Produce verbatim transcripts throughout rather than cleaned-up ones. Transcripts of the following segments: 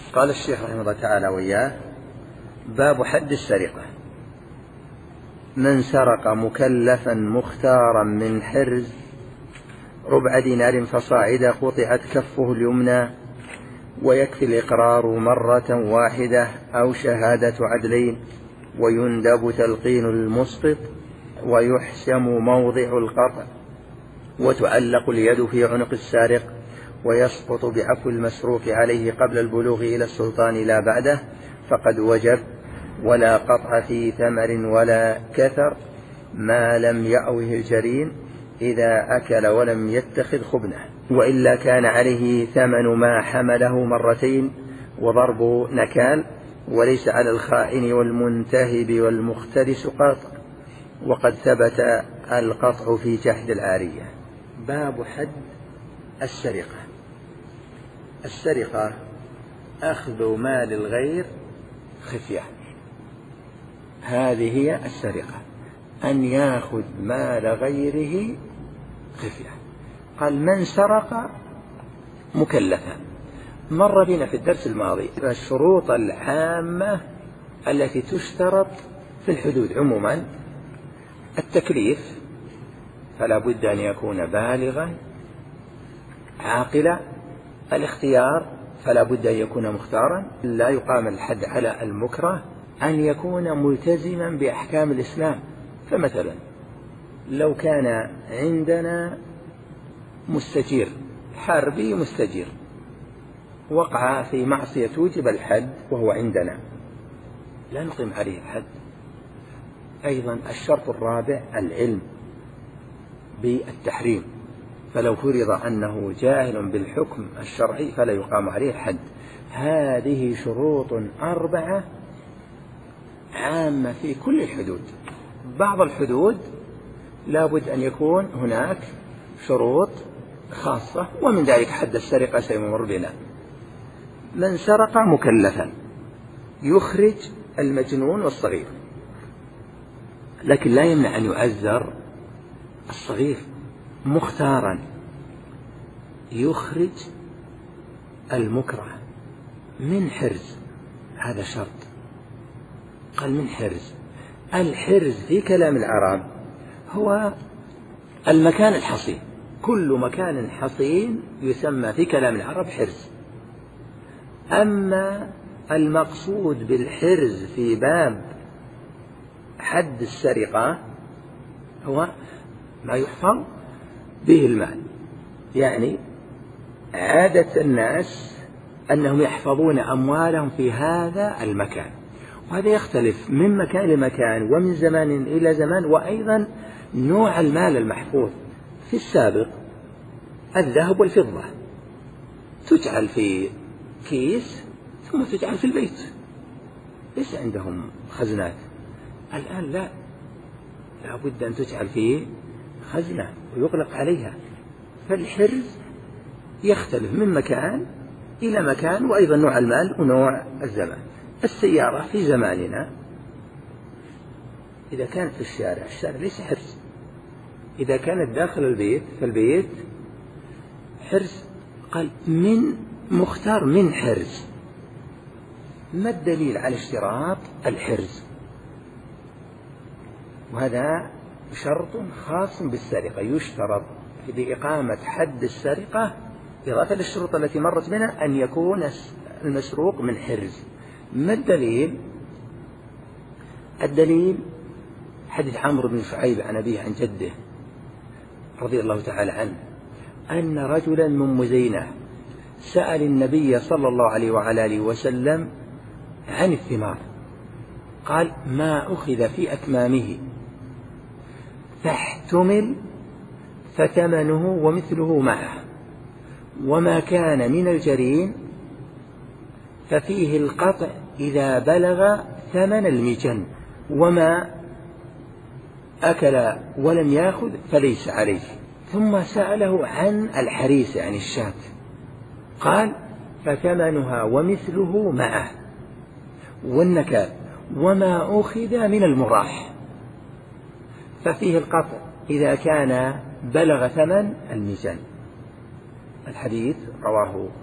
قال الشيخ رحمه الله تعالى وإياه: باب حد السرقة. من سرق مكلفا مختارا من حرز ربع دينار فصاعدا قطعت كفه اليمنى، ويكفي الإقرار مرة واحدة أو شهادة عدلين، ويندب تلقين المسقط، ويحسم موضع القطع، وتعلق اليد في عنق السارق، ويسقط بعفو المسروق عليه قبل البلوغ إلى السلطان لا بعده، فقد وجب. ولا قطع في ثمر ولا كثر ما لم يأوه الجرين إذا أكل ولم يتخذ خبنه، وإلا كان عليه ثمن ما حمله مرتين وضرب نكال، وليس على الخائن والمنتهب والمختلس قطع، وقد ثبت القطع في جحد العارية. باب حد السرقة. السرقة أخذ مال الغير خفية، هذه هي السرقة، أن يأخذ مال غيره خفية. قال: من سرق مكلفا. مر بنا في الدرس الماضي الشروط العامة التي تشترط في الحدود عموما: التكليف، فلا بد أن يكون بالغا عاقلا. الاختيار، فلا بد أن يكون مختارا، لا يقام الحد على المكره. أن يكون ملتزما بأحكام الإسلام. فمثلا لو كان عندنا مستجير حربي مستجير وقع في معصية توجب الحد وهو عندنا، لا نقيم عليه الحد. أيضا الشرط الرابع العلم بالتحريم، فلو فرض أنه جاهل بالحكم الشرعي فلا يقام عليه الحد. هذه شروط أربعة عامة في كل الحدود. بعض الحدود لا بد أن يكون هناك شروط خاصة، ومن ذلك حد السرقة سيمر بنا. من سرق مكلفا يخرج المجنون والصغير، لكن لا يمنع أن يعزر الصغير. مختارا يخرج المكره من حرز، هذا شرط. قال من حرز. الحرز في كلام العرب هو المكان الحصين، كل مكان حصين يسمى في كلام العرب حرز. أما المقصود بالحرز في باب حد السرقة هو ما يحفظ به المال، يعني عادة الناس أنهم يحفظون أموالهم في هذا المكان، وهذا يختلف من مكان لمكان ومن زمان إلى زمان، وأيضا نوع المال المحفوظ. في السابق الذهب والفضة تجعل في كيس ثم تجعل في البيت، ليس عندهم خزنات. الآن لا، لا بد أن تجعل في خزنة ويغلق عليها. فالحرز يختلف من مكان إلى مكان، وأيضا نوع المال ونوع الزمان. السيارة في زماننا إذا كانت في الشارع، الشارع ليس حرز. إذا كانت داخل البيت فالبيت حرز. قال من مختار من حرز. ما الدليل على اشتراط الحرز؟ وهذا شرط خاص بالسرقة، يشترط بإقامة حد السرقة إضافة للشروط التي مرت بنا أن يكون المسروق من حرز. ما الدليل؟ الدليل حديث عمرو بن شعيب عن أبيه عن جده رضي الله تعالى عنه أن رجلا من مزينة سأل النبي صلى الله عليه وعلى آله وسلم عن الثمار، قال: ما أخذ في أكمامه فاحتمل فثمنه ومثله معه، وما كان من الجرين ففيه القطع إذا بلغ ثمن المجن، وما أكل ولم يأخذ فليس عليه. ثم سأله عن الحريس يعني الشاة، قال: فثمنها ومثله معه، والنكال، وما أخذ من المراح ففيه القطع إذا كان بلغ ثمن الميزان. الحديث رواه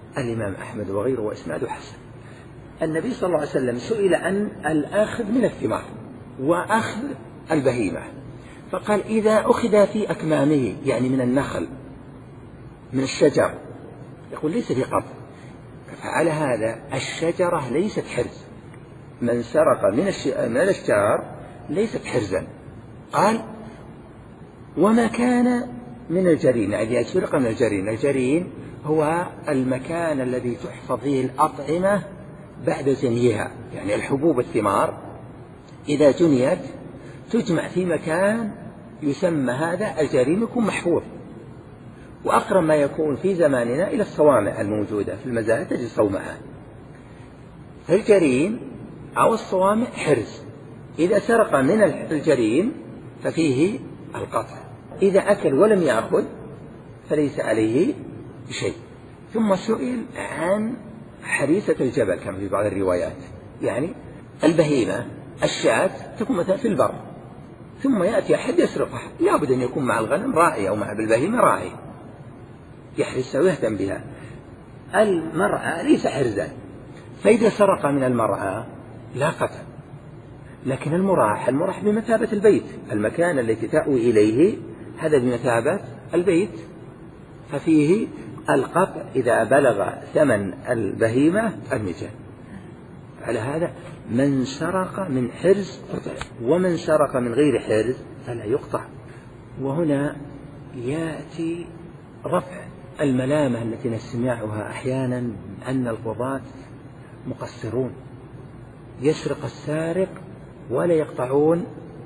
الإمام أحمد وغيره وإسناده حسن. النبي صلى الله عليه وسلم سئل عن الآخذ من الثمار وأخذ البهيمة، فقال إذا أخذ في أكمامه يعني من النخل من الشجر، يقول ليس في قبض، فعلى هذا الشجرة ليست حرز، من سرق من, من الأشجار ليست حرزا. قال وما كان من الجرين، يعني سرق من الجرين، الجرين هو المكان الذي تحفظ فيه الأطعمة بعد جنيها، يعني الحبوب الثمار إذا جنيت تجمع في مكان يسمى هذا الجرين، يكون محفوظ. وأقرب ما يكون في زماننا إلى الصوامع الموجودة في المزارع تجد صومعة، فالجرين أو الصوامع حرز. إذا سرق من الجرين ففيه القطع، إذا أكل ولم يأخذ فليس عليه شيء. ثم سئل عن حريسة الجبل كما في بعض الروايات، يعني البهيمة الشاة تكون مثلا في البر ثم يأتي أحد يسرقها، لابد أن يكون مع الغنم راعي أو مع البهيمة راعي يحرسها ويهتم بها. المرأة ليس حرزا، فإذا سرق من المرأة لا قتل، لكن المراح المراح بمثابة البيت، المكان الذي تأوي إليه هذا بمثابة البيت، ففيه القطع إذا بلغ ثمن البهيمة المجان. على هذا من سرق من حرز قطع، ومن سرق من غير حرز فلا يقطع. وهنا يأتي رفع الملامة التي نسمعها أحيانا أن القضاة مقصرون، يسرق السارق ولا يقطعون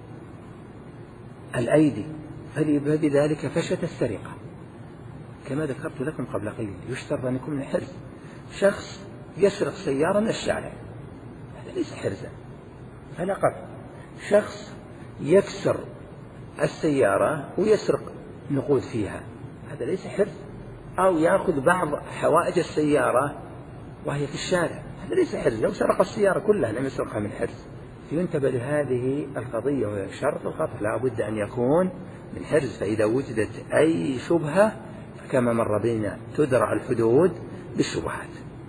الأيدي، فلذلك فشت السرقة. كما ذكرت لكم قبل قليل يشترط أن يكون من حرز. شخص يسرق سيارة من الشارع هذا ليس حرزا فلا قطع. شخص يكسر السيارة ويسرق نقود فيها هذا ليس حرز، أو يأخذ بعض حوائج السيارة وهي في الشارع هذا ليس حرز. لو سرق السيارة كلها لم يسرقها من حرز. ينتبه لهذه القضية، وهي شرط القطع لا بد أن يكون من حرز. فإذا وجدت أي شبهة فكما مر بنا تدرع الحدود بالشبهات.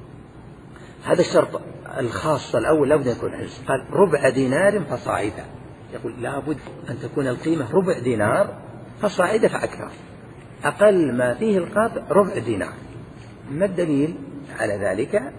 هذا الشرط الخاص الأول لا بد أن يكون حرز. قال ربع دينار فصاعدا، يقول لا بد أن تكون القيمة ربع دينار فصاعدا فأكثر، أقل ما فيه القطع ربع دينار. ما الدليل على ذلك؟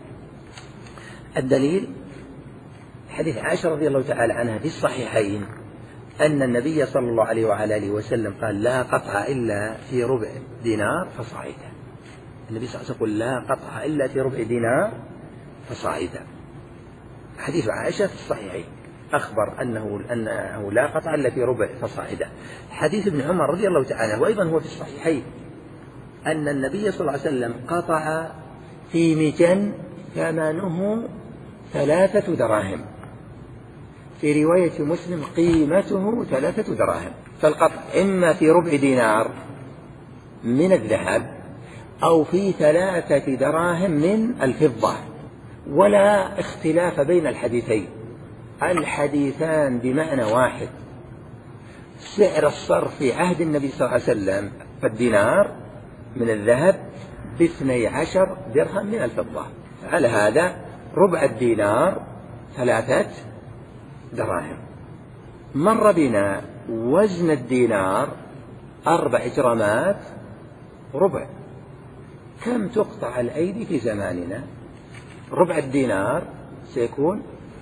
الدليل حديث عائشة رضي الله تعالى عنها في الصحيحين أن النبي صلى الله عليه وعلى آله وسلم قال لا قطع إلا في ربع دينار فصاعدا. النبي صلى الله عليه وسلم يقول لا قطع إلا في ربع دينار فصاعدا. حديث عائشة في الصحيحين أخبر أنه, أنه لا قطع إلا في ربع فصاعدا. حديث ابن عمر رضي الله تعالى عنه وأيضا هو في الصحيحين أن النبي صلى الله عليه وسلم قطع في مجن ثمنه ثلاثة دراهم، في رواية مسلم قيمته ثلاثة دراهم. فالقطع إما في ربع دينار من الذهب أو في ثلاثة دراهم من الفضة، ولا اختلاف بين الحديثين، الحديثان بمعنى واحد. سعر الصرف في عهد النبي صلى الله عليه وسلم فالدينار من الذهب باثني عشر درهم من الفضة. على هذا ربع الدينار ثلاثة دراهم. مر بنا وزن الدينار أربع جرامات ربع. كم تقطع الأيدي في زماننا؟ ربع الدينار سيكون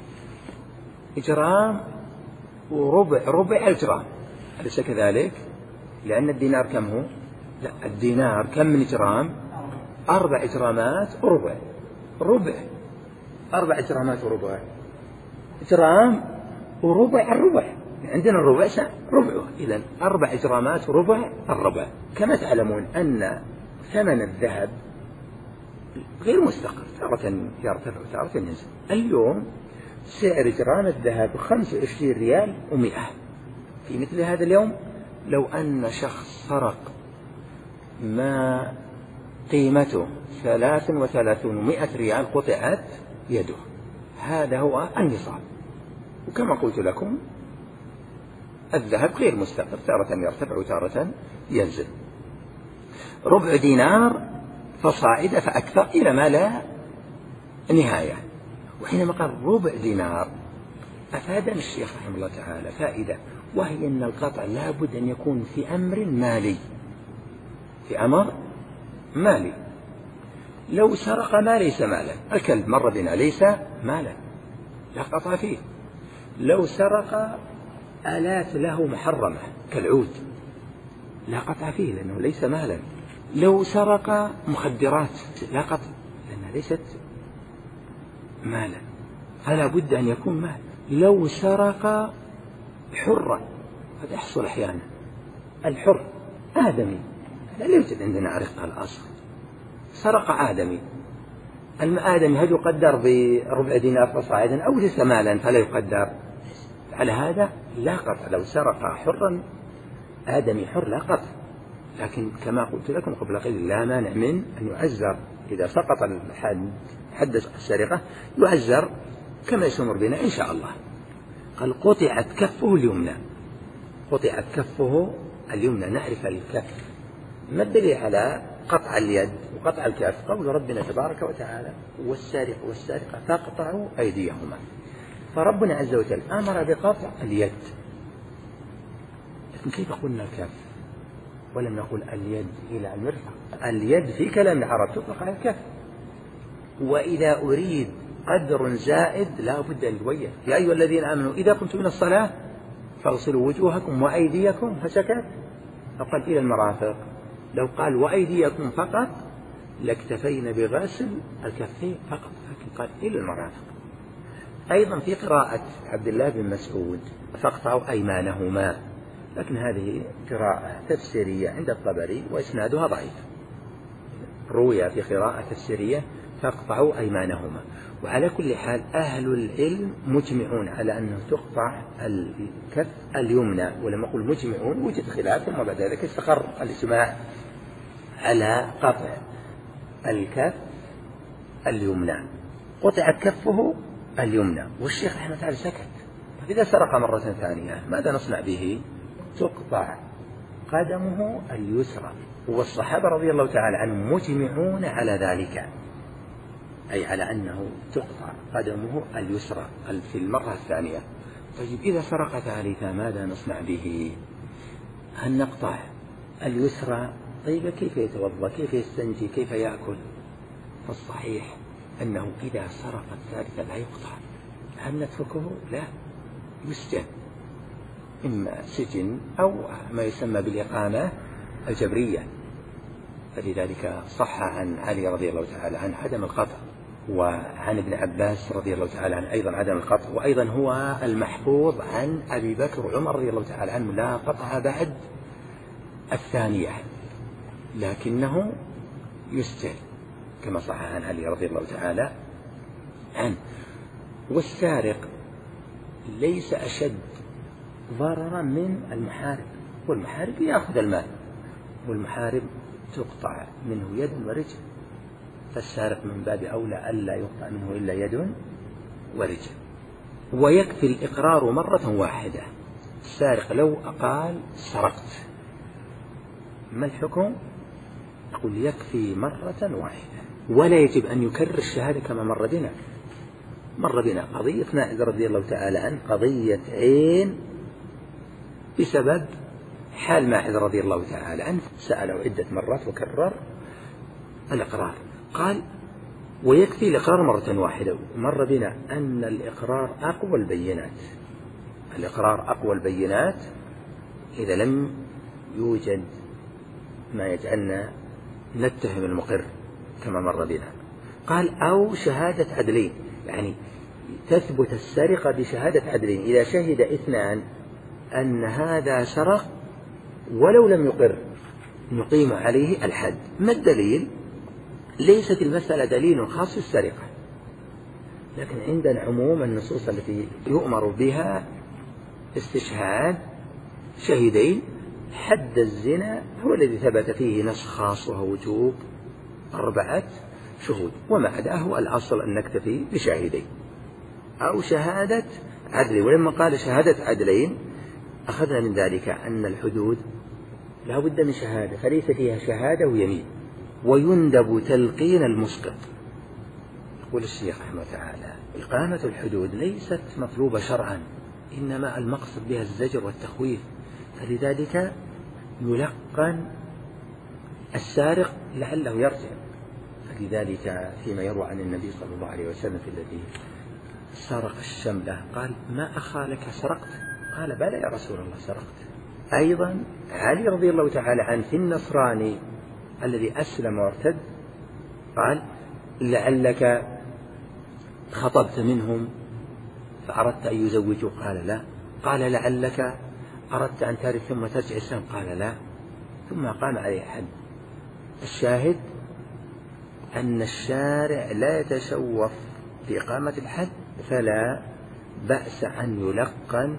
جرام وربع ربع الجرام، أليس كذلك؟ لأن الدينار كم هو؟ لا، الدينار كم من جرام؟ أربع جرامات وربع. ربع أربع جرامات وربع، جرام وربع الربع، عندنا الربع ربعه، إذن أربع جرامات وربع الربع. كما تعلمون أن ثمن الذهب غير مستقر، تارة يرتفع وتارة ينزل. اليوم سعر جرام الذهب خمسة وعشرين ريال ومئة. في مثل هذا اليوم لو أن شخص سرق ما قيمته ثلاث وثلاثون ومئة ريال قطعت يده، هذا هو النصاب. وكما قلت لكم الذهب غير مستقر، تارة يرتفع وتارة ينزل. ربع دينار فصاعدا فأكثر إلى ما لا نهاية. وحينما قال ربع دينار أفادنا الشيخ رحمه الله تعالى فائدة، وهي أن القطع لا بد أن يكون في أمر مالي، في أمر مالي. لو سرق ما ليس مالا، الكلب مر بنا ليس مالا لا قطع فيه. لو سرق آلات له محرمة كالعود لا قطع فيه لأنه ليس مالا. لو سرق مخدرات لا قطع لأنها ليست مالا، فلا بد أن يكون مال. لو سرق حرا، هذا يحصل أحيانا، الحر آدمي لا يوجد عندنا رق الأصل، سرق آدمي، الآدمي هل يقدر بربع دينار فصاعدا أو ليس مالا فلا يقدر؟ على هذا لا قطع. لو سرق حرا آدمي حر لا قطع، لكن كما قلت لكم قبل قليل لا مانع من أن يعزر إذا سقط الحد حد السرقة، يعزر كما يسمر بنا إن شاء الله. قال قطعت كفه اليمنى، قطعت كفه اليمنى. نعرف الكف، ما الدليل على قطع اليد وقطع الكف؟ قول ربنا تبارك وتعالى والسارق والسارقة فاقطعوا أيديهما. فربنا عز وجل أمر بقطع اليد، لكن كيف قلنا الكف ولم نقل اليد إلى المرفق؟ اليد في كلام العرب تطلق على الكف، وإذا أريد قدر زائد لا بد أن يبين. يا أيها الذين آمنوا إذا قمتم من الصلاة فاغسلوا وجوهكم وأيديكم، فسكت أو قال إلى المرافق. لو قال وأيديكم فقط لاكتفينا بغسل الكفين فقط، لكن قال إلى المرافق. أيضا في قراءة عبد الله بن مسعود فاقطعوا أيمانهما، لكن هذه قراءة تفسيرية عند الطبري وإسنادها ضعيف. روي في قراءة تفسيرية فاقطعوا أيمانهما. وعلى كل حال أهل العلم مجمعون على أنه تقطع الكف اليمنى، ولما أقول مجمعون وجد خلاف ثم بعد ذلك استقر الإجماع على قطع الكف اليمنى. قطعت كفه اليمنى والشيخ رحمه الله تعالى سكت. فإذا سرق مرة ثانية ماذا نصنع به؟ تقطع قدمه اليسرى، والصحابة رضي الله تعالى عنهم مجمعون على ذلك، أي على أنه تقطع قدمه اليسرى في المرة الثانية. طيب إذا سرق ثالثا ماذا نصنع به؟ هل نقطع اليسرى؟ طيب كيف يتوضأ؟ كيف يستنجي؟ كيف يأكل؟ فالصحيح أنه إذا سرق الثالثة لا يقطع. هل نتركه؟ لا، يسجن، إما سجن أو ما يسمى بالإقامة الجبرية. فلذلك صح عن علي رضي الله تعالى عن عدم القطع، وعن ابن عباس رضي الله تعالى عن أيضا عدم القطع، وأيضا هو المحفوظ عن أبي بكر وعمر رضي الله تعالى عنه لا قطع بعد الثانية، لكنه يسجن كما صح عن علي رضي الله تعالى عنه. والسارق ليس أشد ضررا من المحارب، والمحارب يأخذ المال، والمحارب تقطع منه يد ورجل، فالسارق من باب أولى ألا يقطع منه إلا يد ورجل. ويكفي الإقرار مرة واحدة. السارق لو أقال سرقت ما الحكم؟ أقول يكفي مرة واحدة، ولا يجب أن يكرر الشهادة كما مر بنا. مر بنا قضية ماعز رضي الله تعالى عنه، قضية عين بسبب حال ماعز رضي الله تعالى عنه، سأله عدة مرات وكرر الإقرار. قال ويكفي الإقرار مرة واحدة. مر بنا أن الإقرار أقوى البينات، الإقرار أقوى البينات إذا لم يوجد ما يجعلنا نتهم المقر كما مر بنا. قال أو شهادة عدلين، يعني تثبت السرقة بشهادة عدلين. إذا شهد اثنان أن هذا سرق ولو لم يقر نقيم عليه الحد. ما الدليل؟ ليست المسألة دليل خاص بالسرقة، لكن عندنا عموم النصوص التي يؤمر بها استشهاد شهيدين. حد الزنا هو الذي ثبت فيه نص خاص وهو وجوب أربعة شهود، وما عداه الأصل أن نكتفي بشاهدين أو شهادة عدل. ولما قال شهادة عدلين أخذنا من ذلك أن الحدود لا بد من شهادة، فليس فيها شهادة ويمين، ويندب تلقين المسقط. يقول الشيخ رحمه الله تعالى: إقامة الحدود ليست مطلوبة شرعا، إنما المقصد بها الزجر والتخويف، فلذلك يلقن السارق لعله يرجع. فلذلك فيما يروى عن النبي صلى الله عليه وسلم في الذي سرق الشملة قال: ما أخا لك سرقت؟ قال: بلى يا رسول الله سرقت. أيضا علي رضي الله تعالى عنه في النصراني الذي أسلم وارتد قال: لعلك خطبت منهم فأردت أن يزوجوا؟ قال: لا. قال: لعلك أردت أن ترث ثم ترجع الإسلام؟ قال: لا. ثم قام عليه حد. الشاهد أن الشارع لا يتشوف في إقامة الحد، فلا بأس أن يلقن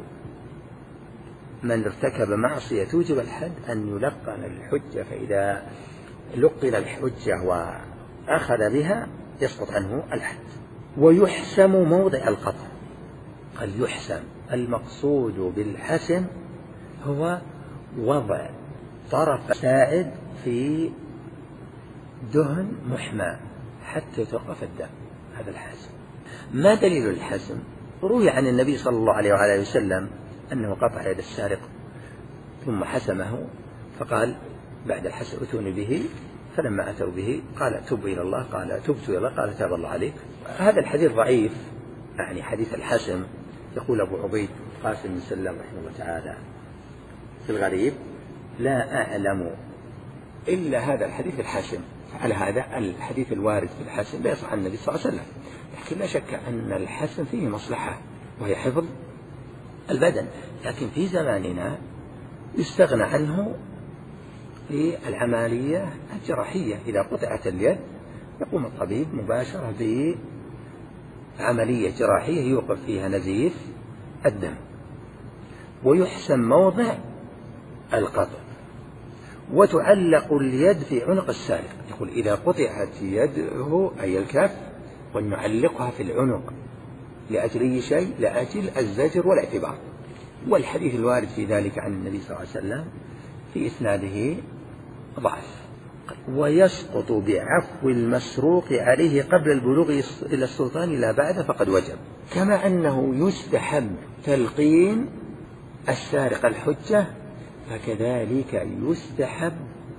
من ارتكب معصية توجب الحد أن يلقن الحجة، فإذا لقن الحجة وأخذ بها يسقط عنه الحد. ويحسم موضع القطع. قال: يحسم، المقصود بالحسم هو وضع طرف ساعد في دهن محمى حتى يتوقف الدم، هذا الحسم. ما دليل الحسم؟ روي عن النبي صلى الله عليه وعلى وسلم أنه قطع يد السارق ثم حسمه، فقال بعد الحسم: اتوني به. فلما أتوا به قال: تب إلى الله. قال: تبت إلى الله. قال: تاب الله عليك. هذا الحديث ضعيف، يعني حديث الحسم. يقول أبو عبيد قاسم بن سلام رحمه الله تعالى في الغريب: لا أعلم إلا هذا الحديث الحسم. على هذا الحديث الوارد في الحسم لا يصح عن النبي صلى الله عليه وسلم، لكن لا شك أن الحسم فيه مصلحة وهي حفظ البدن، لكن في زماننا يستغنى عنه في العملية الجراحية. إذا قطعت اليد يقوم الطبيب مباشرة بعملية جراحية يوقف فيها نزيف الدم. ويحسم موضع القطع. وتعلق اليد في عنق السارق. يقول: إذا قطعت يده أي الكف ونعلقها في العنق لأجل أي شيء؟ لأجل الزجر والاعتبار. والحديث الوارد في ذلك عن النبي صلى الله عليه وسلم في إسناده ضعف. ويسقط بعفو المسروق عليه قبل البلوغ إلى السلطان لا بعد فقد وجب. كما أنه يستحب تلقين السارق الحجة، فكذلك يستحب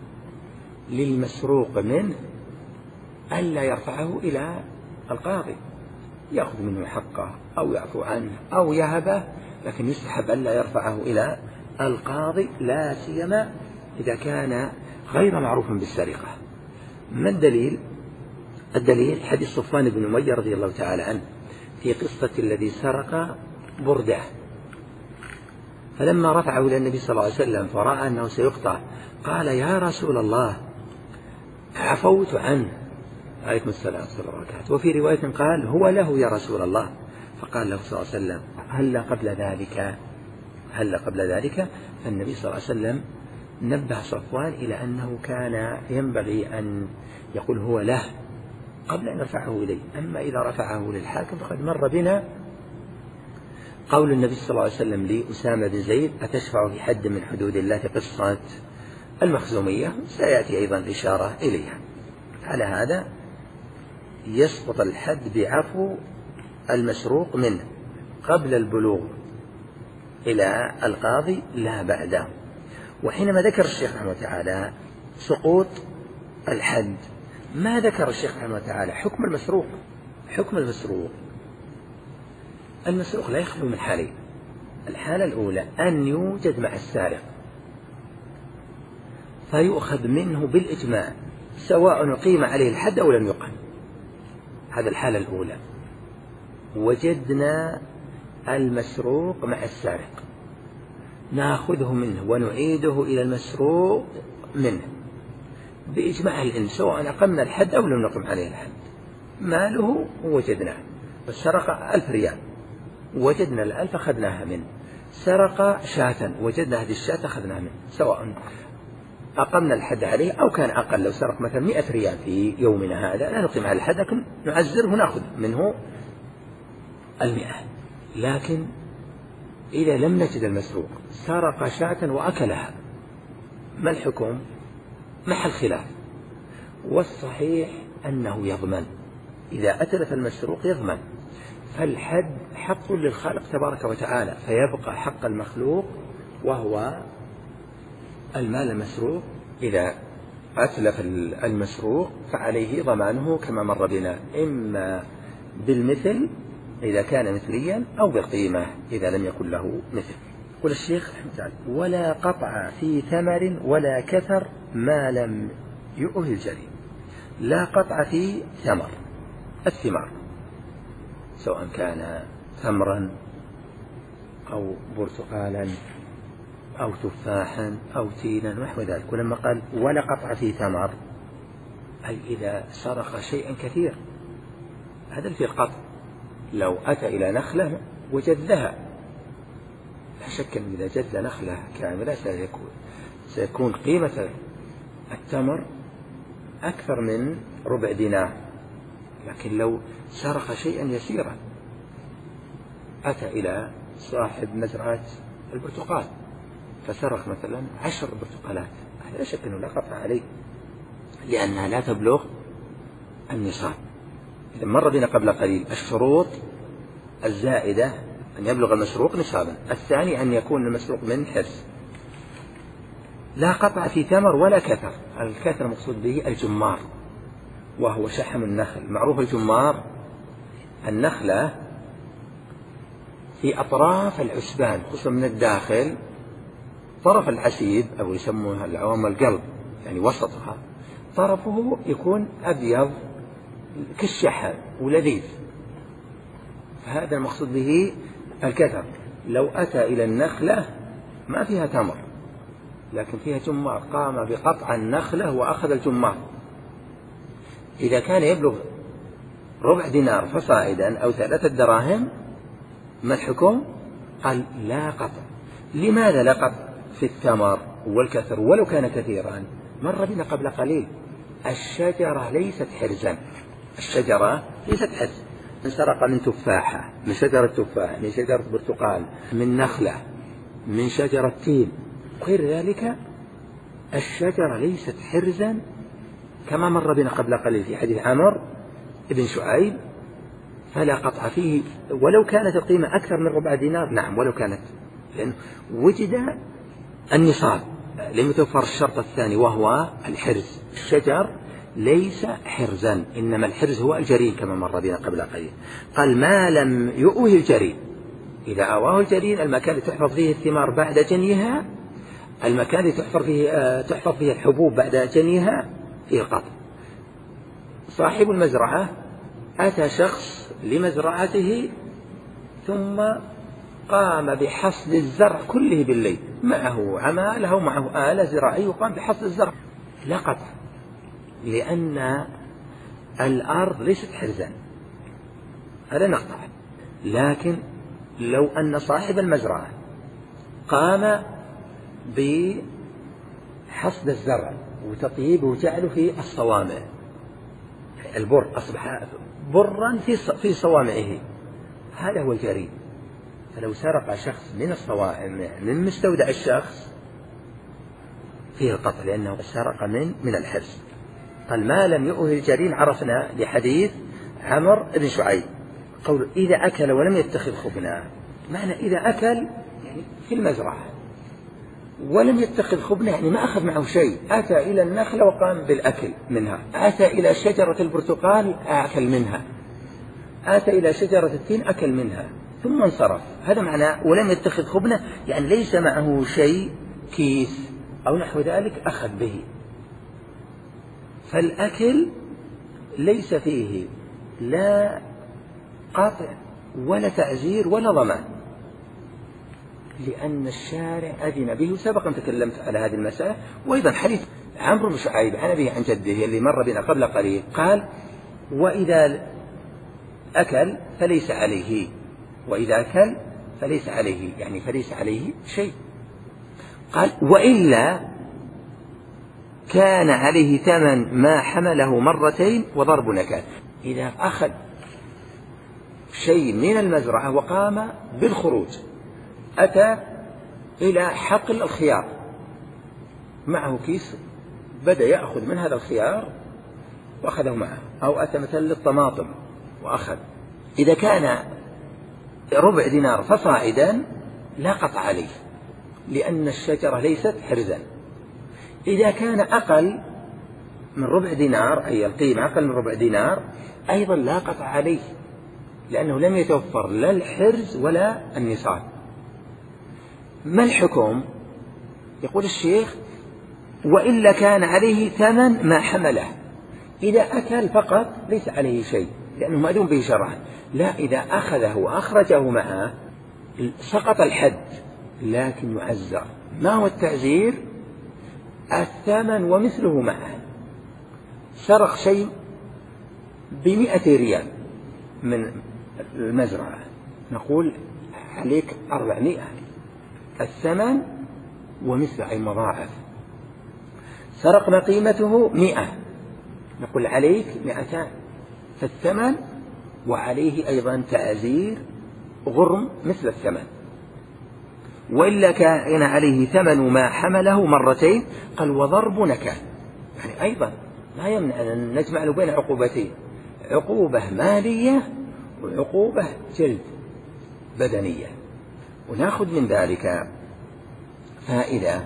للمسروق منه ألا يرفعه إلى القاضي، يأخذ منه حقه أو يعفو عنه أو يهبه، لكن يستحب ألا يرفعه إلى القاضي، لا سيما إذا كان غير معروف بالسرقة. ما الدليل؟ الدليل حديث صفوان بن أمية رضي الله تعالى عنه في قصة الذي سرق بردة، فلما رفعه إلى النبي صلى الله عليه وسلم فرأى أنه سيقطع قال: يا رسول الله عفوت عنه. عليكم السلام ورحمة الله وبركاته. وفي رواية قال: هو له يا رسول الله. فقال له صلى الله عليه وسلم: هل قبل ذلك هل قبل ذلك فالنبي صلى الله عليه وسلم نبه صفوان إلى أنه كان ينبغي أن يقول هو له قبل أن يرفعه إليه. أما إذا رفعه للحاكم فقد مر بنا قول النبي صلى الله عليه وسلم لأسامة بن زيد: أتشفع في حد من حدود الله قصة المخزومية، سيأتي أيضا الإشارة إليها. على هذا يسقط الحد بعفو المسروق منه قبل البلوغ إلى القاضي لا بعده. وحينما ذكر الشيخ رحمه الله تعالى سقوط الحد، ما ذكر الشيخ رحمه الله تعالى حكم المسروق. حكم المسروق المسروق لا يخلو من حالين: الحالة الأولى أن يوجد مع السارق فيؤخذ منه بالإجماع سواء أقيم عليه الحد أو لم يقم، هذا الحالة الأولى. وجدنا المسروق مع السارق نأخذه منه ونعيده إلى المسروق منه بإجماع العلم سواء أقمنا الحد أو لم نقم عليه الحد. ماله وجدناه، سرق ألف ريال وجدنا الألف أخذناها منه، سرق شاة وجدنا هذه الشاة أخذناها منه، سواء أقمنا الحد عليه أو كان أقل. لو سرق مثلا مئة ريال في يومنا هذا لا نقيم على الحد، لكن نعزره نأخذ منه المئة. لكن إذا لم نجد المسروق سرق شاة وأكلها، ما الحكم؟ محل خلاف. والصحيح أنه يضمن إذا أتلف المسروق يضمن. فالحد حق للخالق تبارك وتعالى، فيبقى حق المخلوق وهو المال المسروق. إذا أتلف المسروق فعليه ضمانه كما مر بنا، إما بالمثل إذا كان مثليا أو بالقيمة إذا لم يكن له مثل. يقول الشيخ ولا قطع في ثمر ولا كثر ما لم يؤه الجري. لا قطع في ثمر، الثمار سواء كان تمرا أو برتقالا أو تفاحا أو تينا ونحو ذلك. ولما قال ولا قطع في ثمر أي إذا سرق شيئا كثير، هذا في القطع. لو أتى إلى نخلة وجذها، لا شك أن إذا جذ نخلة كاملة سيكون, سيكون قيمة التمر أكثر من ربع دينار. لكن لو سرق شيئا يسيرا، أتى إلى صاحب مزرعة البرتقال فسرق مثلا عشر برتقالات، لا شك أنه لا قطع عليه لأنها لا تبلغ النصاب. إذا مر بنا قبل قليل الشروط الزائدة أن يبلغ المسروق نصابا، الثاني أن يكون المسروق من حرز. لا قطع في ثمر ولا كثر. الكثر مقصود به الجمار وهو شحم النخل. معروف الجمار النخلة في أطراف العسبان خصوصا من الداخل، طرف العسيب أو يسمونها العوام القلب يعني وسطها طرفه يكون أبيض كالشحم ولذيذ، فهذا المقصود به الكثر. لو أتى إلى النخلة ما فيها تمر لكن فيها جمار، قام بقطع النخلة وأخذ الجمار، إذا كان يبلغ ربع دينار فصاعدا أو ثلاثة دراهم ما الحكم؟ قال لا قطع. لماذا لا قطع في الثمر والكثر ولو كان كثيرا؟ مر بنا قبل قليل الشجرة ليست حرزا، الشجرة ليست حرز. من سرق من تفاحة، من شجرة تفاح، من شجرة برتقال، من نخلة، من شجرة تين غير ذلك، الشجرة ليست حرزا كما مر بنا قبل قليل في حديث عمرو بن شعيب فلا قطع فيه ولو كانت القيمة أكثر من ربع دينار. نعم ولو كانت، لأن وجد النصاب لم يتوفر الشرط الثاني وهو الحرز. الشجر ليس حرزا، إنما الحرز هو الجرين كما مر بنا قبل قليل. قال ما لم يؤوه الجرين، إذا آواه الجرين المكان الذي تحفظ فيه الثمار بعد جنيها، المكان الذي تحفظ فيه, تحفظ فيه الحبوب بعد جنيها فيه القطع. صاحب المزرعة أتى شخص لمزرعته ثم قام بحصد الزرع كله بالليل، معه عماله ومعه آلة زراعية وقام بحصد الزرع، لا قطع لأن الأرض ليست حرزا، هذا نقطع. لكن لو أن صاحب المزرعة قام بحصد الزرع وتطييبه وجعله في الصوامع، البر أصبح برا في صوامعه، هذا هو الجريم. فلو سرق شخص من الصوامع من مستودع الشخص فيه القطع لأنه سرق من من الحرز. قال ما لم يؤه الجرين عرفنا لحديث عمرو بن شعيب قول إذا أكل ولم يتخذ خبنا، معنى إذا أكل يعني في المزرعة ولم يتخذ خبنا يعني ما أخذ معه شيء، أتى إلى النخلة وقام بالأكل منها، أتى إلى شجرة البرتقال أكل منها، أتى إلى شجرة التين أكل منها ثم انصرف، هذا معنى ولم يتخذ خبنا يعني ليس معه شيء كيس أو نحو ذلك أخذ به. فالأكل ليس فيه لا قاطع ولا تعزير ولا ضمان، لأن الشارع أذن به، وسبق أن تكلمت على هذه المسألة. وأيضا حديث عمرو بن شعيب عن أبيه عن جده اللي مر بنا قبل قليل قال وإذا أكل فليس عليه، وإذا أكل فليس عليه يعني فليس عليه شيء. قال وإلا كان عليه ثمن ما حمله مرتين وضرب نكال. إذا أخذ شيء من المزرعة وقام بالخروج، أتى إلى حقل الخيار معه كيس، بدأ يأخذ من هذا الخيار وأخذه معه، أو أتى مثلا للطماطم وأخذ. إذا كان ربع دينار فصاعدا لا قطع عليه، لأن الشجرة ليست حرزا. إذا كان أقل من ربع دينار، أي القيمة أقل من ربع دينار، أيضا لا قطع عليه، لأنه لم يتوفر لا الحرز ولا النصاب. ما الحكم؟ يقول الشيخ: وإلا كان عليه ثمن ما حمله. إذا أكل فقط ليس عليه شيء لأنه مأذون به شرعا. لا، إذا أخذه وأخرجه معه سقط الحد، لكن يعزر. ما هو التعزير؟ الثمن ومثله معه. سرق شيء بمئة ريال من المزرعة، نقول عليك أربعمائة، الثمن ومثله أي مضاعف. سرقنا قيمته مئة، نقول عليك مئتان، فالثمن وعليه أيضا تعزير غرم مثل الثمن. وإلا كان عليه ثمن ما حمله مرتين، قال وضرب نكال، يعني أيضا لا يمنع أن نجمع بين عقوبتين: عقوبة مالية وعقوبة جلد بدنية. ونأخذ من ذلك فائدة،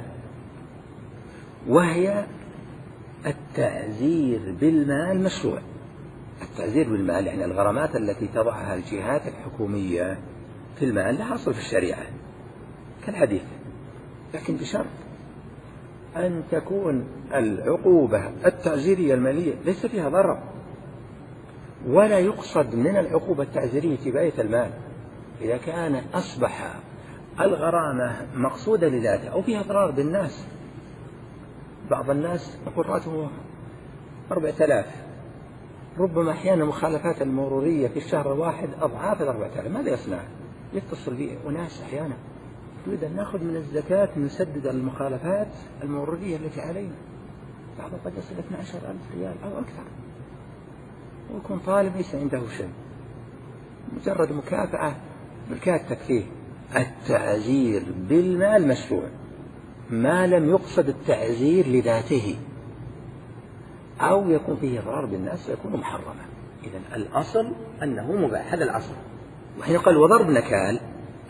وهي التعزير بالمال مشروع. التعزير بالمال يعني الغرامات التي تضعها الجهات الحكومية في المال لها أصل في الشريعة كالحديث، لكن بشرط أن تكون العقوبة التعزيرية المالية ليس فيها ضرر، ولا يقصد من العقوبة التعزيرية تباية المال. إذا كان أصبح الغرامة مقصودة لذاته أو فيها ضرر بالناس، بعض الناس يقول راتبه أربعة آلاف، ربما أحيانا مخالفات المرورية في الشهر الواحد أضعاف الأربعة آلاف، ماذا يصنع؟ يتصل به وناس أحيانا تريد أن نأخذ من الزكاة نسدد المخالفات المرورية التي علينا، بعضها قد يصل اثني عشر ألف ريال أو أكثر، ويكون طالب ليس عنده شيء، مجرد مكافأة بالكاد تكفيه. التعزير بالمال مشروع ما لم يقصد التعزير لذاته أو يكون فيه ضرر بالناس ويكون محرما. إذن الأصل أنه مباح، هذا الأصل. وحين قال وضرب نكال،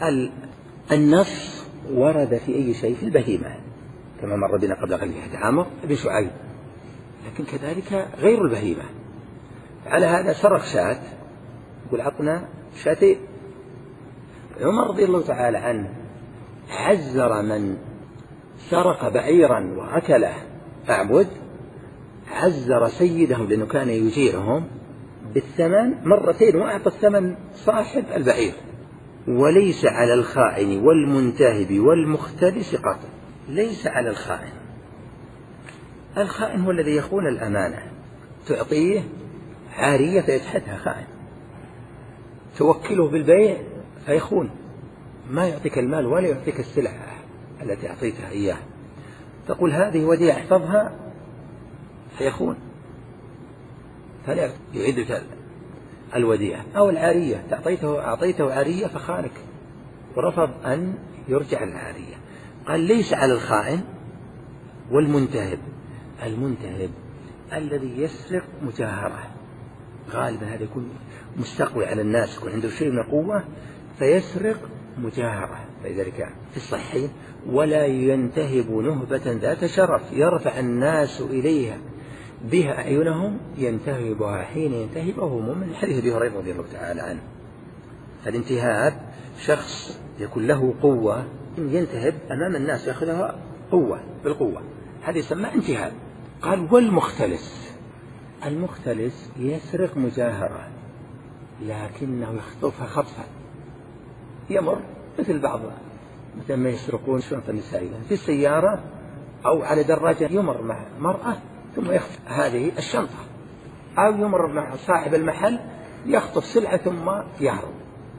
النص ورد في أي شيء؟ في البهيمة، كما مر بنا قبل قليل حديث عمرو بن شعيب، لكن كذلك غير البهيمة. على هذا سرق شاة، يقول عطنا شاتين. عمر رضي الله تعالى عنه عزر من سرق بعيرا وأكله أعبد، عزر سيدهم لأنه كان يجيرهم بالثمن مرتين، وأعطى الثمن صاحب البعير. وليس على الخائن والمنتهب والمختلس قطع. ليس على الخائن، الخائن هو الذي يخون الأمانة، تعطيه عارية فيجحدها خائن، توكله بالبيع فيخون، ما يعطيك المال ولا يعطيك السلعة التي أعطيتها إياه، تقول هذه وديعة احفظها فيخون فلا يعيد الوديعة. أو العارية، أعطيته أعطيته عارية فخانك ورفض أن يرجع العارية. قال ليس على الخائن والمنتهب. المنتهب الذي يسرق مجاهرة، غالبا هذا يكون مستقوي على الناس، يكون عنده شيء من القوة فيسرق مجاهرة، فلذلك في الصحيحين ولا ينتهب نهبة ذات شرف يرفع الناس إليها بها أعينهم ينتهبها حين ينتهبه من حديث أبي هريرة رضي الله تعالى عنه. الانتهاب شخص يكون له قوة ينتهب أمام الناس يأخذها قوة بالقوة، هذا يسمى انتهاب. قال والمختلس، المختلس يسرق مجاهرة لكنه يخطفها خطفا، يمر مثل بعض مثل ما يسرقون شنطة نسائية في السيارة أو على دراجة، يمر مع مرأة ثم يخطف هذه الشنطة، أو يمر مع صاحب المحل يخطف سلعة ثم يهرب.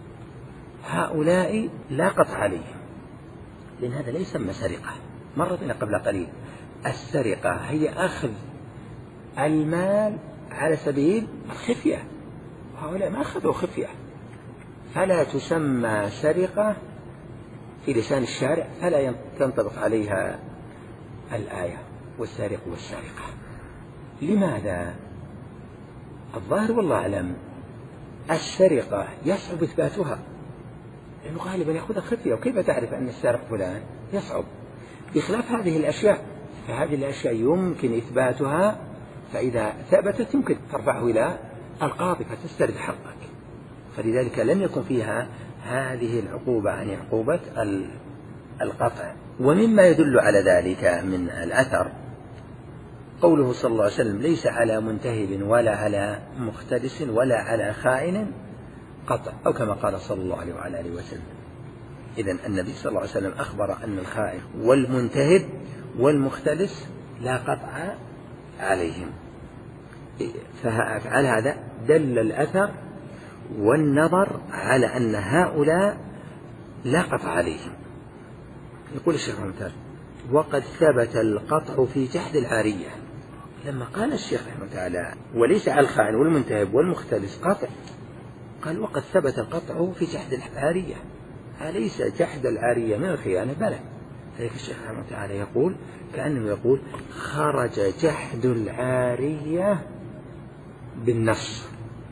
هؤلاء لا قطع عليهم، لأن هذا لا يسمى سرقة. مر بنا قبل قليل السرقة هي أخذ المال على سبيل الخفية، وهؤلاء ما أخذوا خفية، فلا تسمى سرقة في لسان الشارع، فلا تنطبق عليها الآية والسارق والسارقة. لماذا؟ الظاهر والله أعلم السرقة يصعب إثباتها، لأنه غالبا يأخذها خفية، وكيف تعرف أن السارق فلان؟ يصعب، بخلاف هذه الأشياء، فهذه الأشياء يمكن إثباتها، فإذا ثبتت يمكن ترفعه إلى القاضي فتسترد حقك، فلذلك لم يكن فيها هذه العقوبة عن عقوبة القطع. ومما يدل على ذلك من الأثر قوله صلى الله عليه وسلم: ليس على منتهب ولا على مختلس ولا على خائن قطع، أو كما قال صلى الله عليه وعلى آله وسلم. إذن النبي صلى الله عليه وسلم أخبر أن الخائن والمنتهب والمختلس لا قطع عليهم، فعلى هذا دل الأثر والنظر على أن هؤلاء لا قطع عليهم. يقول الشيخ رحمه: وقد ثبت القطع في جحد العارية. لما قال الشيخ رحمه تعالى: وليس على الخائن والمنتهب والمختلس قطع، قال: وقد ثبت القطع في جحد العارية، أليس جحد العارية من الخيانة؟ بلى. فلذلك الشيخ رحمه تعالى يقول كأنه يقول: خرج جحد العارية بالنص.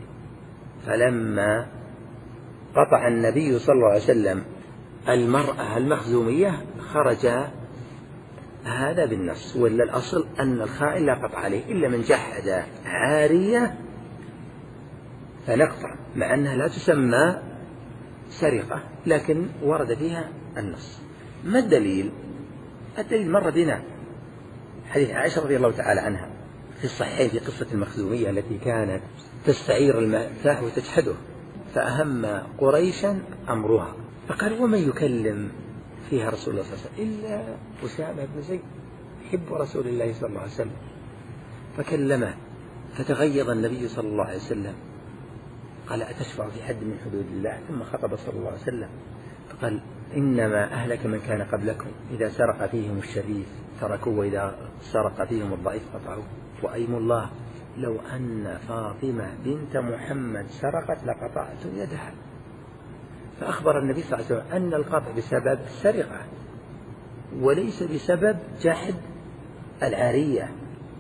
فلما قطع النبي صلى الله عليه وسلم المرأة المخزومية خرج هذا بالنص، ولا الأصل أن الخائن لا قطع عليه إلا من جحد عارية فنقطع، مع أنها لا تسمى سرقة لكن ورد فيها النص. ما الدليل؟ الدليل مر بنا حديث عائشة رضي الله تعالى عنها في الصحيحين في قصة المخزومية التي كانت تستعير المتاع وتجحده، فأهم قريشا أمرها، فقال: ومن يكلم فيها رسول الله صلى الله عليه وسلم إلا أسامة بن زيد حب رسول الله صلى الله عليه وسلم، فكلمه، فتغيظ النبي صلى الله عليه وسلم، قال: أتشفع في حد من حدود الله؟ ثم خطب صلى الله عليه وسلم فقال: إنما أهلك من كان قبلكم إذا سرق فيهم الشريف تركوه وإذا سرق فيهم الضعيف قطعوه، وأيم الله لو أن فاطمة بنت محمد سرقت لقطعت يدها. فأخبر النبي صلى الله عليه وسلم أن القطع بسبب السرقة وليس بسبب جحد العارية.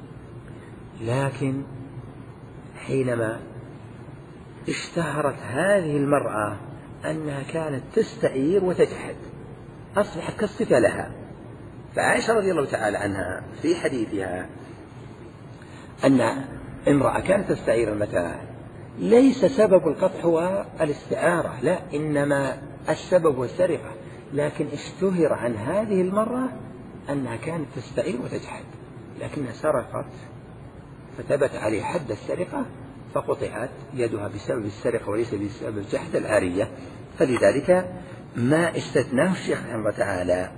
لكن حينما اشتهرت هذه المرأة أنها كانت تستعير وتجحد أصبح كالصفة لها. فعائشة رضي الله تعالى عنها في حديثها أن امرأة كانت تستعير المتاع ليس سبب القطع هو الاستعارة، لا، إنما السبب هو السرقة، لكن اشتهر عن هذه المرة أنها كانت تستعير وتجحد، لكنها سرقت فثبت عليه حد السرقة فقطعت يدها بسبب السرقة وليس بسبب جحد العارية. فلذلك ما استثناه الشيخ رحمه الله تعالى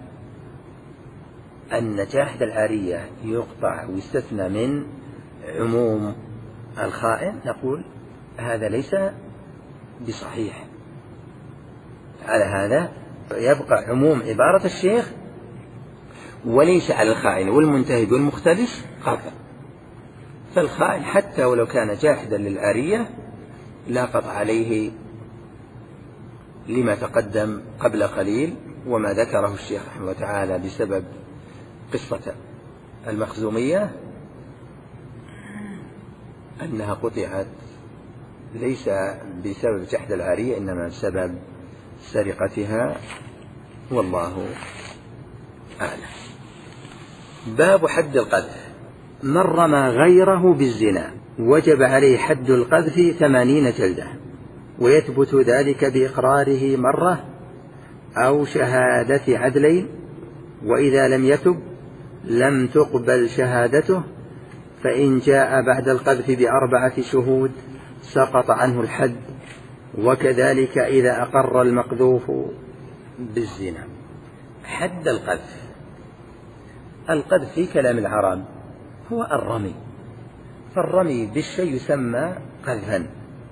أن جحد العارية يقطع ويستثنى من عموم الخائن، نقول هذا ليس بصحيح. على هذا يبقى عموم عبارة الشيخ: وليس على الخائن والمنتهب والمختلس قطع. فالخائن حتى ولو كان جاحدا للعارية لا قطع عليه لما تقدم قبل قليل وما ذكره الشيخ رحمه الله تعالى بسبب قصة المخزومية أنها قطعت ليس بسبب جحد العارية إنما بسبب سرقتها، والله أعلم. باب حد القذف. من رمى غيره بالزنا وجب عليه حد القذف ثمانين جلدة، ويثبت ذلك بإقراره مرة أو شهادة عدلين، وإذا لم يتب لم تقبل شهادته، فإن جاء بعد القذف بأربعة شهود سقط عنه الحد، وكذلك إذا أقر المقذوف بالزنا. حد القذف. القذف في كلام العرب هو الرمي، فالرمي بالشيء يسمى قذفا،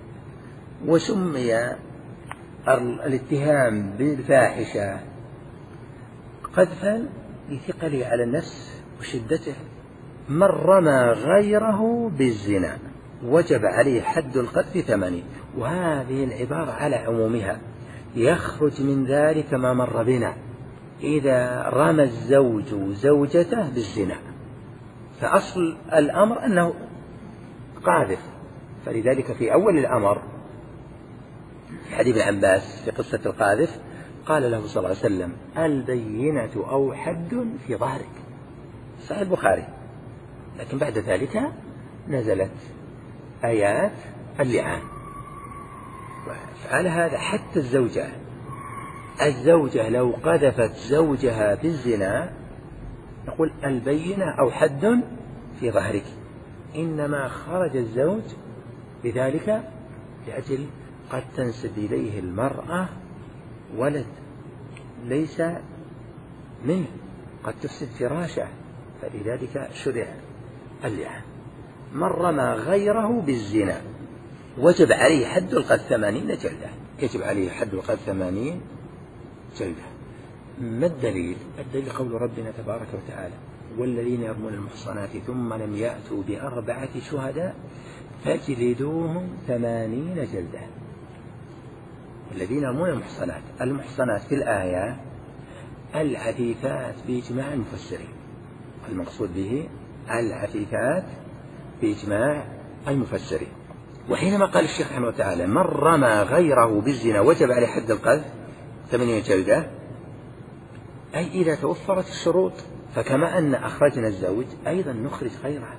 وسمي الاتهام بالفاحشة قذفا لثقله على النفس وشدته. من رمى غيره بالزنا وجب عليه حد القذف ثمانين، وهذه العبارة على عمومها، يخرج من ذلك ما مر بنا إذا رمى الزوج زوجته بالزنا، فأصل الأمر أنه قاذف، فلذلك في أول الأمر في حديث ابن عباس في قصة القاذف قال له صلى الله عليه وسلم البينة أو حد في ظهرك، صحيح البخاري. لكن بعد ذلك نزلت آيات اللعان. فعلى هذا حتى الزوجة الزوجة لو قذفت زوجها بالزنا نقول البينة أو حد في ظهرك، إنما خرج الزوج بذلك لأجل قد تنسب إليه المرأة ولد ليس منه، قد تفسد فراشه، فلذلك شرع اللعان. من رمى غيره بالزنا وجب عليه حد القذف ثمانين جلدة، يجب عليه حد القذف ثمانين جلدة. ما الدليل؟ الدليل قول ربنا تبارك وتعالى والذين يرمون المحصنات ثم لم يأتوا بأربعة شهداء فاجلدوهم ثمانين جلدة. والذين يرمون المحصنات، المحصنات في الآية العفيفات بإجماع المفسرين، المقصود به العفيفات بإجماع المفسرين. وحينما قال الشيخ رحمه الله تعالى من رمى غيره بالزنا وجب عليه حد القذف ثمانين جلدة، أي إذا توفرت الشروط، فكما أن أخرجنا الزوج أيضا نخرج غيره.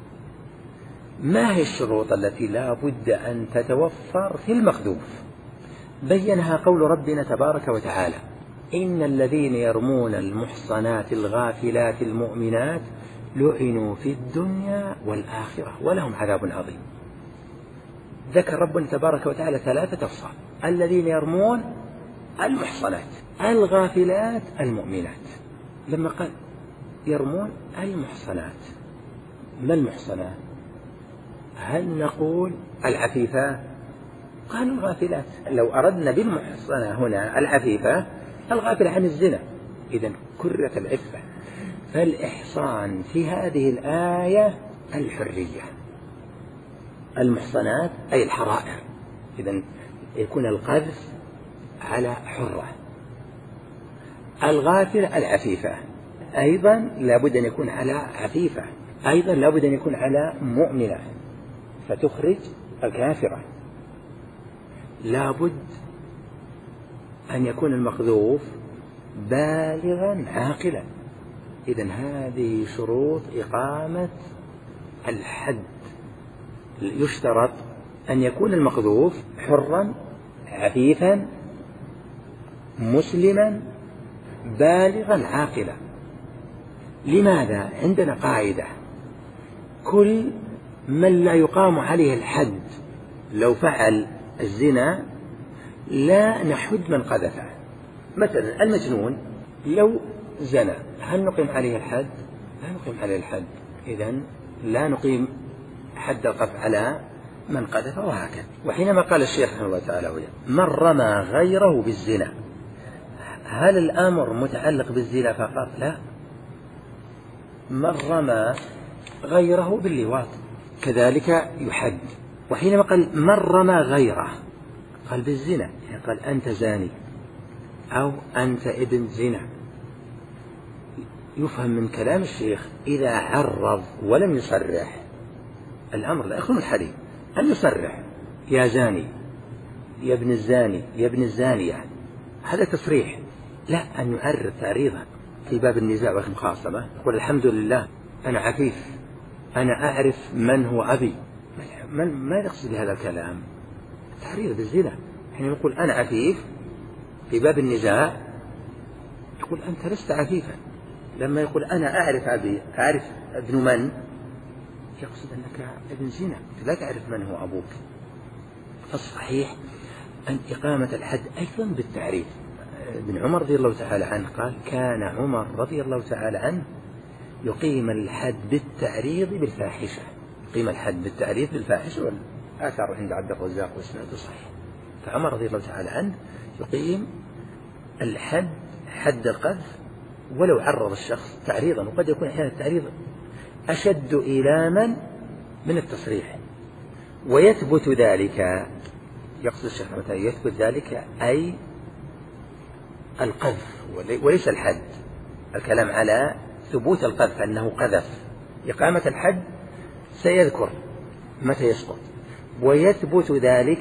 ما هي الشروط التي لا بد أن تتوفر في المقذوف؟ بينها قول ربنا تبارك وتعالى إن الذين يرمون المحصنات الغافلات المؤمنات لعنوا في الدنيا والآخرة ولهم عذاب عظيم. ذكر ربنا تبارك وتعالى ثلاثة أوصاف: الذين يرمون المحصنات، الغافلات، المؤمنات. لما قال يرمون المحصنات، ما المحصنات؟ هل نقول العفيفة؟ قالوا الغافلات. لو أردنا بالمحصنة هنا العفيفة الغافلة عن الزنا، إذن كررت العفة. فالإحصان في هذه الآية الحرية، المحصنات أي الحرائر، إذن يكون القذف على حرة. الغافلة العفيفة أيضا لابد أن يكون على عفيفة، أيضا لابد أن يكون على مؤمنة فتخرج الكافرة. لابد أن يكون المقذوف بالغا عاقلا. إذن هذه شروط إقامة الحد. يشترط أن يكون المقذوف حرا عفيفا مسلما بالغا عاقلا. لماذا؟ عندنا قاعدة: كل من لا يقام عليه الحد لو فعل الزنا لا نحد من قذفه. مثلا المجنون لو زنى هل نقيم عليه الحد؟ لا نقيم عليه الحد. إذن لا نقيم حد القذف على من قذف، وهكذا. وحينما قال الشيخ رحمه الله تعالى من رمى غيره بالزنا، هل الأمر متعلق بالزنا فقط؟ لا، من رمى غيره باللواط كذلك يحد. وحينما قال من رمى غيره قال بالزنا، يعني قال أنت زاني أو أنت ابن زنا. يفهم من كلام الشيخ إذا عرض ولم يصرح الأمر لا يخلو من الحديث أن يصرح يا زاني، يا ابن الزاني، يا ابن الزانية، هذا تصريح. لا، أن يعرض تعريضا في باب النزاع والمخاصمة، يقول الحمد لله أنا عفيف، أنا أعرف من هو أبي. من ما يقصد بهذا الكلام؟ تعريض بالزنا. حين يقول أنا عفيف في باب النزاع يقول أنت لست عفيفا. لما يقول أنا أعرف أبي، أعرف ابن من، يقصد أنك ابن زنا، لا تعرف من هو أبوك. فالصحيح أن إقامة الحد أيضا بالتعريف. ابن عمر رضي الله تعالى عنه قال كان عمر رضي الله تعالى عنه يقيم الحد بالتعريض بالفاحشة، يقيم الحد بالتعريض بالفاحشة، والآثار عند عبد الرزاق واسناده صحيح. فعمر رضي الله تعالى عنه يقيم الحد حد القذف ولو عرض الشخص تعريضا، وقد يكون أحيانا التعريض أشد إيلاما من التصريح. ويثبت ذلك، يقصد الشيخ مثلا يثبت ذلك أي القذف وليس الحد. الكلام على ثبوت القذف أنه قذف. إقامة الحد سيذكر متى يسقط. ويثبت ذلك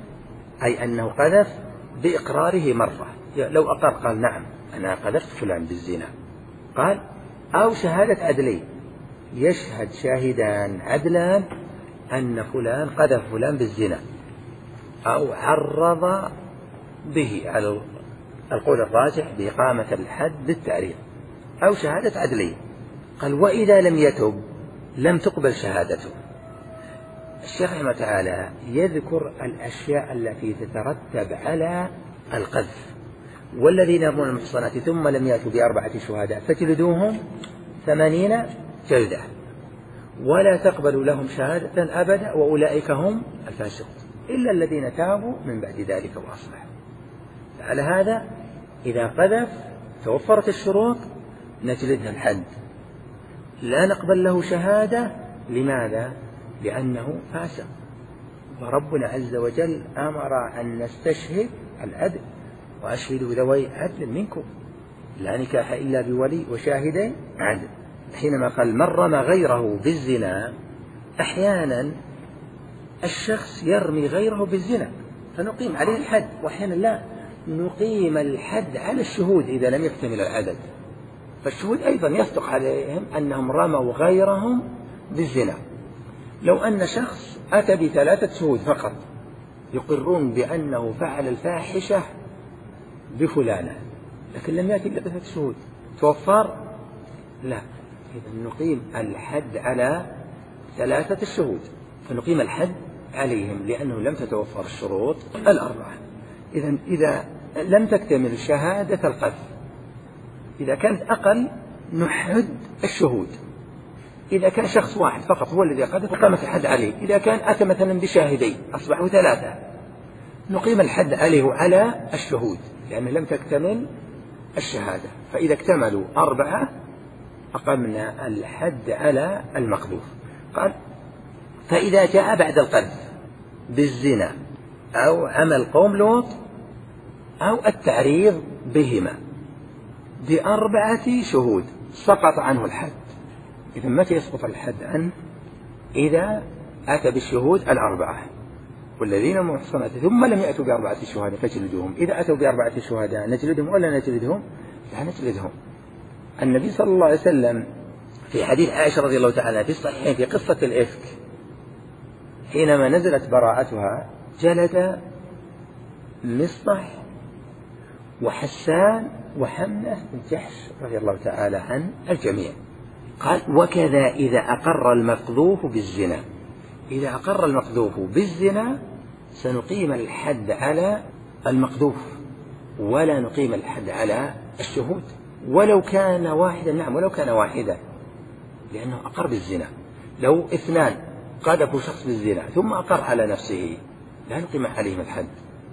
أي أنه قذف بإقراره مرة، لو أقر قال نعم أنا قذفت فلان بالزنا، قال أو شهادة عدلين، يشهد شاهدان عدلان أن فلان قذف فلان بالزنا، أو عرض به على القول الراجح بإقامة الحد بالتعريض، أو شهادة عدلين. قال وإذا لم يتب لم تقبل شهادته. الشيخ رحمه تعالى يذكر الأشياء التي تترتب على القذف: والذين يرمون المحصنات ثم لم يأتوا بأربعة شهداء فاجلدوهم ثمانين جلدة ولا تقبلوا لهم شهادة أبدا وأولئك هم الفاسقون إلا الذين تابوا من بعد ذلك وأصلحوا. على هذا إذا قذف توفرت الشروط نجلدها الحد، لا نقبل له شهادة. لماذا؟ لأنه فاسق، وربنا عز وجل أمر أن نستشهد العدل، وأشهدوا ذوي عدل منكم، لا نكاح إلا بولي وشاهدين عدل. حينما قال من رمى غيره بالزنا، أحيانا الشخص يرمي غيره بالزنا فنقيم عليه الحد، وأحيانا لا نقيم الحد على الشهود إذا لم يكتمل العدد، فالشهود أيضا يصدق عليهم أنهم رموا غيرهم بالزنا. لو أن شخص أتى بثلاثة شهود فقط يقرون بأنه فعل الفاحشة بفلانة، لكن لم يأتي بثلاثة شهود، توفر؟ لا، إذا نقيم الحد على ثلاثة الشهود، فنقيم الحد عليهم لأنه لم تتوفر الشروط الأربعة. إذا إذا لم تكتمل شهادة القذف، إذا كانت أقل نحد الشهود، إذا كان شخص واحد فقط هو الذي قذف قامت الحد عليه، إذا كان أتى مثلا بشاهدين أصبحوا ثلاثة نقيم الحد عليه على الشهود لأنه لم تكتمل الشهادة، فإذا اكتملوا أربعة أقمنا الحد على المقذوف. قال فإذا جاء بعد القذف بالزنا أو عمل قوم لوط أو التعريض بهما بأربعة شهود سقط عنه الحد. إذا متى يسقط الحد عنه؟ إذا أتى بالشهود الأربعة، والذين محصنات ثم لم يأتوا بأربعة شهداء فاجلدوهم. إذا أتوا بأربعة شهداء نجلدهم ولا نجلدهم؟ لا نجلدهم. النبي صلى الله عليه وسلم في حديث عائشة رضي الله تعالى في الصحيحين في قصة الإفك حينما نزلت براءتها جلد مصطح وحسان وحمنة بن جحش رضي الله تعالى عن الجميع. قال وكذا إذا أقر المقذوف بالزنا، إذا أقر المقذوف بالزنا سنقيم الحد على المقذوف ولا نقيم الحد على الشهود ولو كان واحدا. نعم ولو كان واحدا، لأنه أقر بالزنا. لو اثنان قذفوا شخص بالزنا ثم أقر على نفسه لا نقيم عليهم الحد،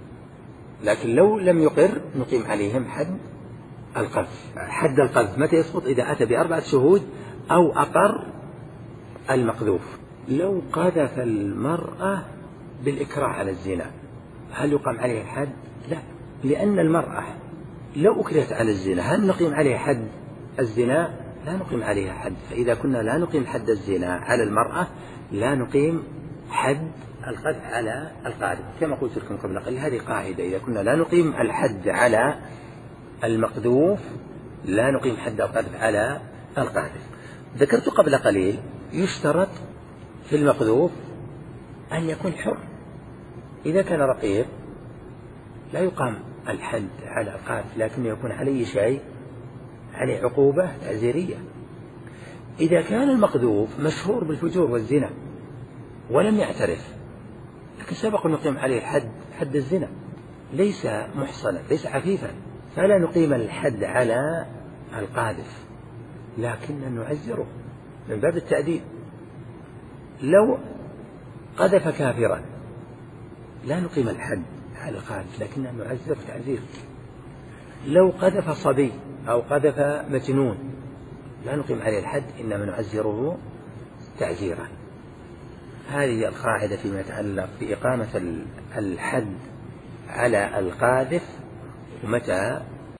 لكن لو لم يقر نقيم عليهم حد القذف. حد القذف متى يسقط؟ إذا أتى بأربعة شهود أو أقر المقذوف. لو قذف المرأة بالإكراه على الزنا هل يقام عليه الحد؟ لا، لأن المرأة لو أكرهت على الزنا هل نقيم عليه حد الزنا؟ لا نقيم عليها حد. فإذا كنا لا نقيم حد الزنا على المرأة لا نقيم حد القذف على القاذف، كما قلت لكم قبل قليل هذه قاعدة: إذا كنا لا نقيم الحد على المقذوف لا نقيم حد القذف على القاذف. ذكرت قبل قليل يشترط في المقذوف أن يكون حر، إذا كان رقيق لا يقام الحد على القاذف لكن يكون عليه شيء، عليه عقوبة تعزيرية. إذا كان المقذوف مشهور بالفجور والزنا ولم يعترف لكن سبق أن نقيم عليه الحد حد الزنا، ليس محصنا ليس عفيفا، فلا نقيم الحد على القاذف لكن نعزره من باب التأديب. لو قذف كافرا لا نقيم الحد على القاذف لكن نعزره تعزير. لو قذف صبي أو قذف مجنون لا نقيم عليه الحد إنما نعزره تعزيرا. هذه القاعدة فيما يتعلق بإقامة الحد على القاذف ومتى